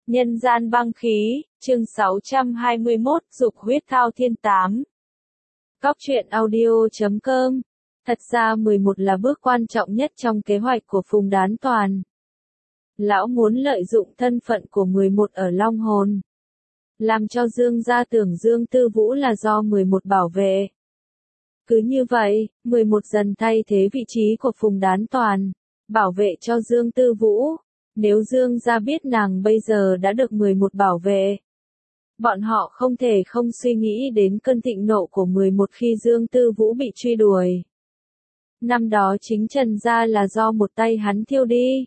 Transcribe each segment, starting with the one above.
Nhân gian băng khí, chương 621, dục huyết thao thiên 8. Góc truyện audio.com. Thật ra 11 là bước quan trọng nhất trong kế hoạch của Phùng Đán Toàn. Lão muốn lợi dụng thân phận của 11 ở Long Hồn, làm cho Dương gia tưởng Dương Tư Vũ là do 11 bảo vệ. Cứ như vậy, 11 dần thay thế vị trí của Phùng Đán Toàn, bảo vệ cho Dương Tư Vũ. Nếu Dương gia biết nàng bây giờ đã được 11 bảo vệ, bọn họ không thể không suy nghĩ đến cơn thịnh nộ của 11 khi Dương Tư Vũ bị truy đuổi. Năm đó chính Trần gia là do một tay hắn thiêu đi.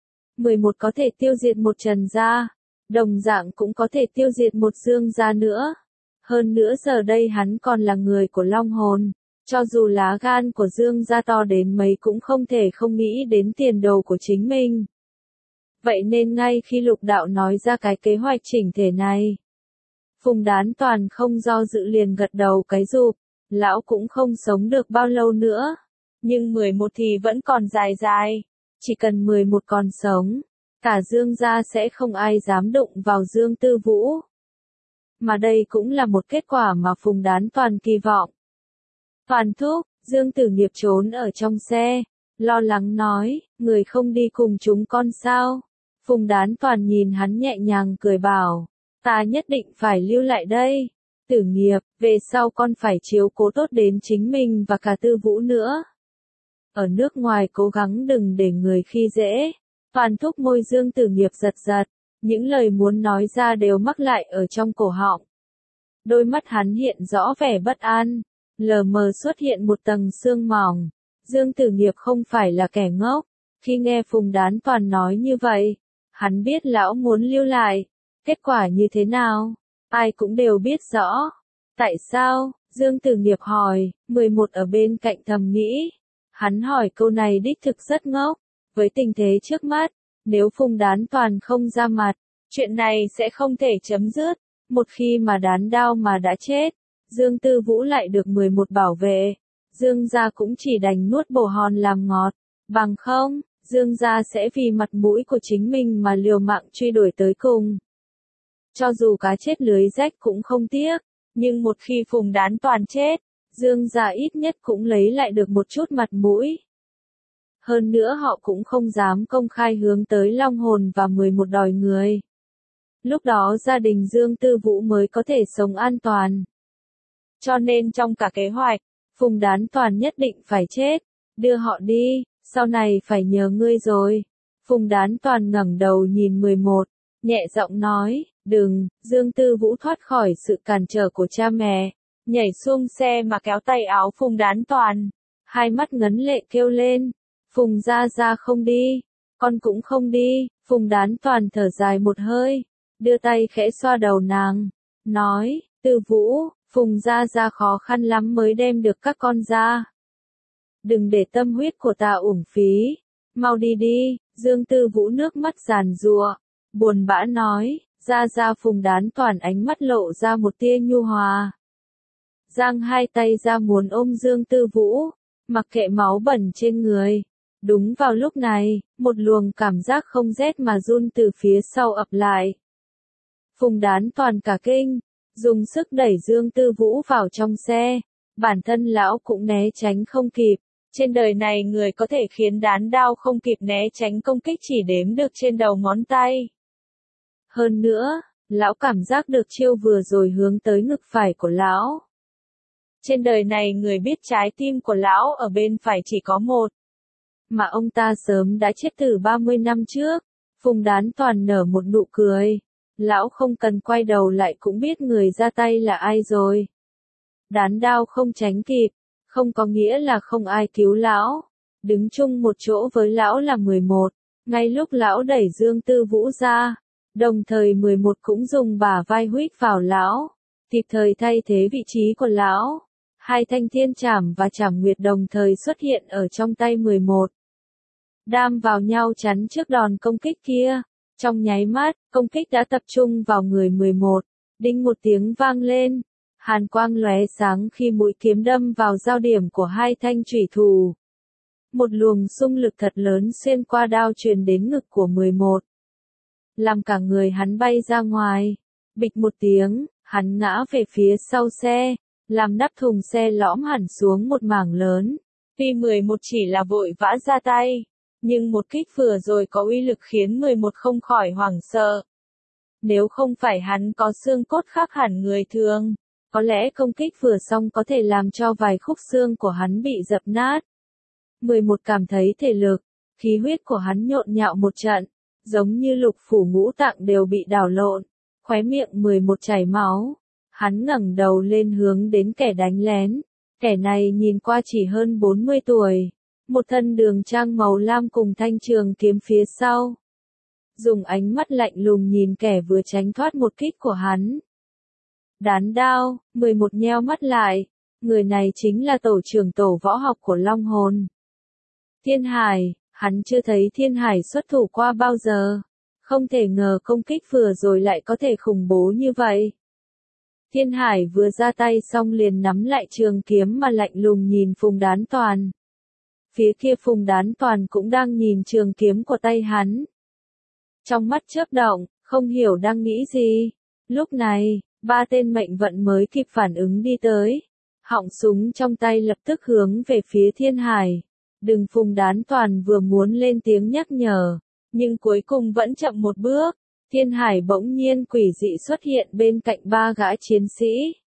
11 có thể tiêu diệt một Trần gia, đồng dạng cũng có thể tiêu diệt một Dương gia nữa. Hơn nữa giờ đây hắn còn là người của Long Hồn, cho dù lá gan của Dương gia to đến mấy cũng không thể không nghĩ đến tiền đồ của chính mình. Vậy nên ngay khi Lục Đạo nói ra cái kế hoạch chỉnh thể này, Phùng Đán Toàn không do dự liền gật đầu cái rụp, lão cũng không sống được bao lâu nữa, nhưng 11 thì vẫn còn dài dài, chỉ cần 11 còn sống, cả Dương gia sẽ không ai dám đụng vào Dương Tư Vũ. Mà đây cũng là một kết quả mà Phùng Đán Toàn kỳ vọng. Toàn thúc, Dương Tử Nghiệp trốn ở trong xe, lo lắng nói, người không đi cùng chúng con sao? Phùng Đán Toàn nhìn hắn nhẹ nhàng cười bảo, ta nhất định phải lưu lại đây. Tử Nghiệp, về sau con phải chiếu cố tốt đến chính mình và cả Tư Vũ nữa. Ở nước ngoài cố gắng đừng để người khi dễ. Toàn thúc môi Dương Tử Nghiệp giật giật, những lời muốn nói ra đều mắc lại ở trong cổ họng. Đôi mắt hắn hiện rõ vẻ bất an, lờ mờ xuất hiện một tầng sương mỏng. Dương Tử Nghiệp không phải là kẻ ngốc, khi nghe Phùng Đán Toàn nói như vậy, hắn biết lão muốn lưu lại. Kết quả như thế nào? Ai cũng đều biết rõ. Tại sao? Dương Tử Nghiệp hỏi, 11 ở bên cạnh thầm nghĩ. Hắn hỏi câu này đích thực rất ngốc. Với tình thế trước mắt, nếu Phùng Đán Toàn không ra mặt, chuyện này sẽ không thể chấm dứt. Một khi mà Đán Đao mà đã chết, Dương Tư Vũ lại được 11 bảo vệ. Dương gia cũng chỉ đành nuốt bổ hòn làm ngọt. Bằng không, Dương gia sẽ vì mặt mũi của chính mình mà liều mạng truy đuổi tới cùng. Cho dù cá chết lưới rách cũng không tiếc, nhưng một khi Phùng Đán Toàn chết, Dương gia ít nhất cũng lấy lại được một chút mặt mũi. Hơn nữa họ cũng không dám công khai hướng tới Long Hồn và 11 đòi người. Lúc đó gia đình Dương Tư Vũ mới có thể sống an toàn. Cho nên trong cả kế hoạch, Phùng Đán Toàn nhất định phải chết, đưa họ đi, sau này phải nhờ ngươi rồi. Phùng Đán Toàn ngẩng đầu nhìn 11, nhẹ giọng nói, đừng. Dương Tư Vũ thoát khỏi sự cản trở của cha mẹ, nhảy xuống xe mà kéo tay áo Phùng Đán Toàn, hai mắt ngấn lệ kêu lên, Phùng gia gia không đi, con cũng không đi. Phùng Đán Toàn thở dài một hơi, đưa tay khẽ xoa đầu nàng, nói, Tư Vũ, Phùng gia gia khó khăn lắm mới đem được các con ra. Đừng để tâm huyết của ta uổng phí, mau đi đi. Dương Tư Vũ nước mắt giàn giụa, buồn bã nói, gia gia. Phùng Đán Toàn ánh mắt lộ ra một tia nhu hòa, giang hai tay ra muốn ôm Dương Tư Vũ, mặc kệ máu bẩn trên người. Đúng vào lúc này, một luồng cảm giác không rét mà run từ phía sau ập lại. Phùng Đán Toàn cả kinh, dùng sức đẩy Dương Tư Vũ vào trong xe, bản thân lão cũng né tránh không kịp. Trên đời này người có thể khiến Đán Đao không kịp né tránh công kích chỉ đếm được trên đầu ngón tay. Hơn nữa, lão cảm giác được chiêu vừa rồi hướng tới ngực phải của lão. Trên đời này người biết trái tim của lão ở bên phải chỉ có một, mà ông ta sớm đã chết từ 30 năm trước. Phùng Đán Toàn nở một nụ cười, lão không cần quay đầu lại cũng biết người ra tay là ai rồi. Đán Đao không tránh kịp, không có nghĩa là không ai cứu lão. Đứng chung một chỗ với lão là 11, ngay lúc lão đẩy Dương Tư Vũ ra, đồng thời 11 cũng dùng bả vai huýt vào lão, kịp thời thay thế vị trí của lão. Hai thanh thiên trảm và trảm nguyệt đồng thời xuất hiện ở trong tay 11. Đam vào nhau chắn trước đòn công kích kia. Trong nháy mắt, công kích đã tập trung vào người 11. Đinh một tiếng vang lên. Hàn quang lóe sáng khi mũi kiếm đâm vào giao điểm của hai thanh chủy thủ. Một luồng xung lực thật lớn xuyên qua đao truyền đến ngực của 11. làm cả người hắn bay ra ngoài. Bịch một tiếng, hắn ngã về phía sau xe, làm nắp thùng xe lõm hẳn xuống một mảng lớn. Tuy 11 chỉ là vội vã ra tay, nhưng một kích vừa rồi có uy lực khiến 11 không khỏi hoảng sợ. Nếu không phải hắn có xương cốt khác hẳn người thường, có lẽ công kích vừa xong có thể làm cho vài khúc xương của hắn bị dập nát. 11 cảm thấy thể lực, khí huyết của hắn nhộn nhạo một trận, giống như lục phủ ngũ tạng đều bị đảo lộn, khóe miệng 11 chảy máu. Hắn ngẩng đầu lên hướng đến kẻ đánh lén. Kẻ này nhìn qua chỉ hơn 40 tuổi, một thân đường trang màu lam cùng thanh trường kiếm phía sau. Dùng ánh mắt lạnh lùng nhìn kẻ vừa tránh thoát một kích của hắn. Đán đao, 11 nheo mắt lại, người này chính là tổ trưởng tổ võ học của Long Hồn. Thiên Hải, hắn chưa thấy Thiên Hải xuất thủ qua bao giờ, không thể ngờ công kích vừa rồi lại có thể khủng bố như vậy. Thiên Hải vừa ra tay xong liền nắm lại trường kiếm mà lạnh lùng nhìn Phùng Đán Toàn. Phía kia Phùng Đán Toàn cũng đang nhìn trường kiếm của tay hắn. Trong mắt chớp động, không hiểu đang nghĩ gì. Lúc này, ba tên mệnh vận mới kịp phản ứng đi tới. Họng súng trong tay lập tức hướng về phía Thiên Hải. Đừng, Phùng Đán Toàn vừa muốn lên tiếng nhắc nhở, nhưng cuối cùng vẫn chậm một bước. Thiên Hải bỗng nhiên quỷ dị xuất hiện bên cạnh ba gã chiến sĩ.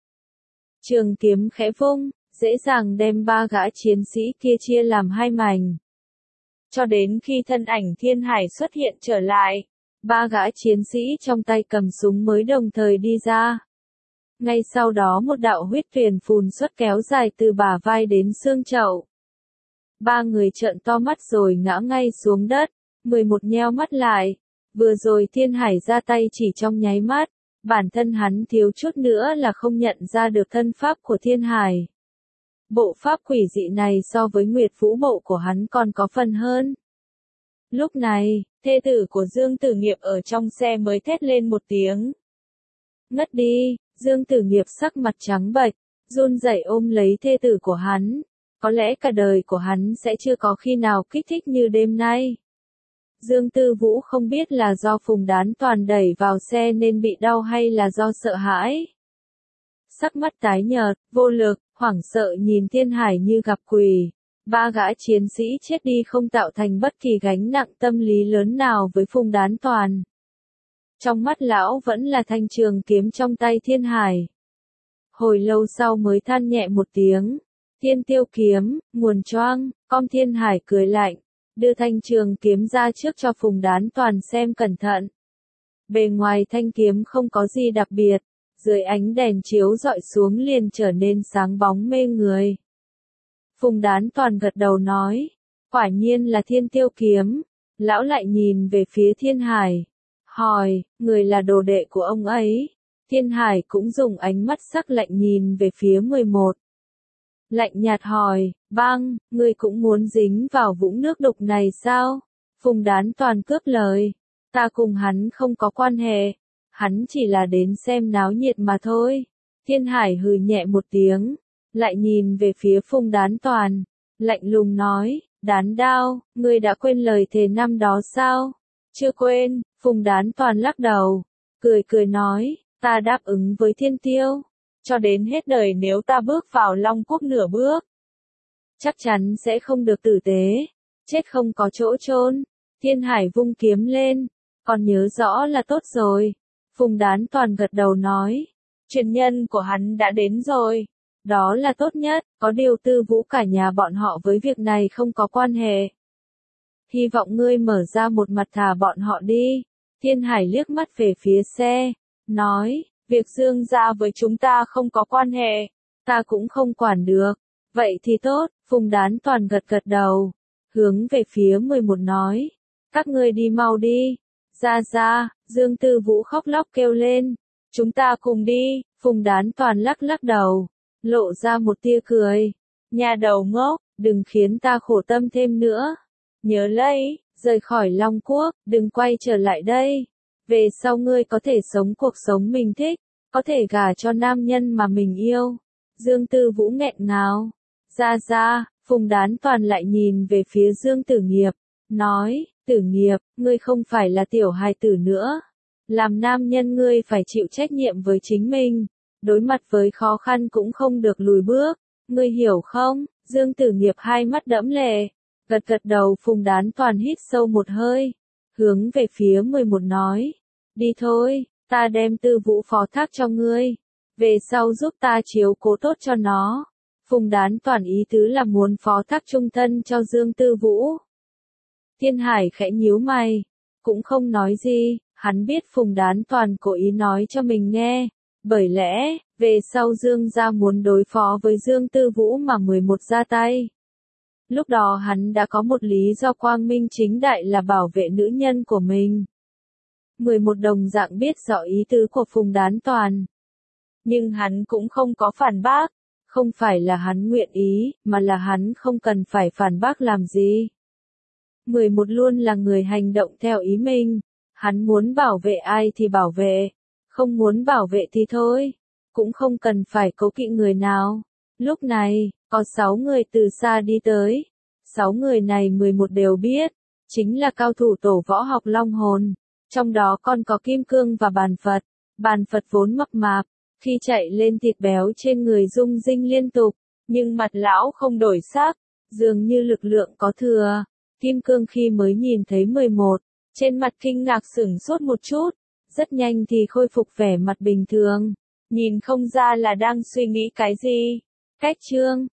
Trường kiếm khẽ vung, dễ dàng đem ba gã chiến sĩ kia chia làm hai mảnh. Cho đến khi thân ảnh Thiên Hải xuất hiện trở lại, ba gã chiến sĩ trong tay cầm súng mới đồng thời đi ra. Ngay sau đó một đạo huyết viền phùn xuất kéo dài từ bả vai đến xương chậu. Ba người trợn to mắt rồi ngã ngay xuống đất, 11 nheo mắt lại. Vừa rồi Thiên Hải ra tay chỉ trong nháy mắt, bản thân hắn thiếu chút nữa là không nhận ra được thân pháp của Thiên Hải. Bộ pháp quỷ dị này so với Nguyệt Vũ bộ của hắn còn có phần hơn. Lúc này, thê tử của Dương Tử Nghiệp ở trong xe mới thét lên một tiếng. Ngất đi, Dương Tử Nghiệp sắc mặt trắng bệch, run rẩy ôm lấy thê tử của hắn. Có lẽ cả đời của hắn sẽ chưa có khi nào kích thích như đêm nay. Dương Tư Vũ không biết là do Phùng Đán Toàn đẩy vào xe nên bị đau hay là do sợ hãi. Sắc mắt tái nhợt, vô lực, hoảng sợ nhìn Thiên Hải như gặp quỷ. Ba gã chiến sĩ chết đi không tạo thành bất kỳ gánh nặng tâm lý lớn nào với Phùng Đán Toàn. Trong mắt lão vẫn là thanh trường kiếm trong tay Thiên Hải. Hồi lâu sau mới than nhẹ một tiếng. Thiên Tiêu kiếm, nguồn choang, con Thiên Hải cười lạnh. Đưa thanh trường kiếm ra trước cho Phùng Đán Toàn xem cẩn thận. Bề ngoài thanh kiếm không có gì đặc biệt, dưới ánh đèn chiếu rọi xuống liền trở nên sáng bóng mê người. Phùng Đán Toàn gật đầu nói, quả nhiên là Thiên Tiêu kiếm. Lão lại nhìn về phía Thiên Hải, hỏi, người là đồ đệ của ông ấy. Thiên Hải cũng dùng ánh mắt sắc lạnh nhìn về phía 11. Lạnh nhạt hỏi, băng, ngươi cũng muốn dính vào vũng nước đục này sao? Phùng Đán Toàn cướp lời, ta cùng hắn không có quan hệ, hắn chỉ là đến xem náo nhiệt mà thôi. Thiên Hải hừ nhẹ một tiếng, lại nhìn về phía Phùng Đán Toàn, lạnh lùng nói, Đán đao, ngươi đã quên lời thề năm đó sao? Chưa quên, Phùng Đán Toàn lắc đầu, cười cười nói, ta đáp ứng với Thiên Tiêu. Cho đến hết đời nếu ta bước vào Long Quốc nửa bước, chắc chắn sẽ không được tử tế, chết không có chỗ chôn. Thiên Hải vung kiếm lên, còn nhớ rõ là tốt rồi. Phùng Đán Toàn gật đầu nói, truyền nhân của hắn đã đến rồi, đó là tốt nhất, có điều Tư Vũ cả nhà bọn họ với việc này không có quan hệ. Hy vọng ngươi mở ra một mặt thả bọn họ đi. Thiên Hải liếc mắt về phía xe, nói, việc Dương gia với chúng ta không có quan hệ, ta cũng không quản được. Vậy thì tốt, Phùng Đán Toàn gật gật đầu, hướng về phía 11 nói, các ngươi đi mau đi. Ra, Dương Tư Vũ khóc lóc kêu lên, chúng ta cùng đi. Phùng Đán Toàn lắc lắc đầu, lộ ra một tia cười, nhà đầu ngốc, đừng khiến ta khổ tâm thêm nữa. Nhớ lấy, rời khỏi Long Quốc, đừng quay trở lại đây. Về sau ngươi có thể sống cuộc sống mình thích, có thể gả cho nam nhân mà mình yêu. Dương Tư Vũ nghẹn ngào. Ra, Phùng Đán Toàn lại nhìn về phía Dương Tử Nghiệp, nói, Tử Nghiệp, ngươi không phải là tiểu hài tử nữa. Làm nam nhân ngươi phải chịu trách nhiệm với chính mình. Đối mặt với khó khăn cũng không được lùi bước. Ngươi hiểu không? Dương Tử Nghiệp hai mắt đẫm lệ. Gật gật đầu. Phùng Đán Toàn hít sâu một hơi. Hướng về phía 11 nói. Đi thôi, ta đem Tư Vũ phó thác cho ngươi. Về sau giúp ta chiếu cố tốt cho nó. Phùng Đán Toàn ý tứ là muốn phó thác trung thân cho Dương Tư Vũ. Thiên Hải khẽ nhíu mày. Cũng không nói gì, hắn biết Phùng Đán Toàn cố ý nói cho mình nghe. Bởi lẽ, về sau Dương gia muốn đối phó với Dương Tư Vũ mà 11 ra tay. Lúc đó hắn đã có một lý do quang minh chính đại là bảo vệ nữ nhân của mình. 11 đồng dạng biết rõ ý tứ của Phùng Đán Toàn. Nhưng hắn cũng không có phản bác. Không phải là hắn nguyện ý, mà là hắn không cần phải phản bác làm gì. 11 luôn là người hành động theo ý mình. Hắn muốn bảo vệ ai thì bảo vệ. Không muốn bảo vệ thì thôi. Cũng không cần phải cố kỵ người nào. Lúc này, có 6 người từ xa đi tới. 6 người này 11 đều biết. Chính là cao thủ tổ võ học Long Hồn. Trong đó còn có Kim Cương và Bàn Phật. Bàn Phật vốn mập mạp. Khi chạy lên thịt béo trên người rung rinh liên tục. Nhưng mặt lão không đổi sắc. Dường như lực lượng có thừa. Kim Cương khi mới nhìn thấy 11. Trên mặt kinh ngạc sửng sốt một chút. Rất nhanh thì khôi phục vẻ mặt bình thường. Nhìn không ra là đang suy nghĩ cái gì. Cách chương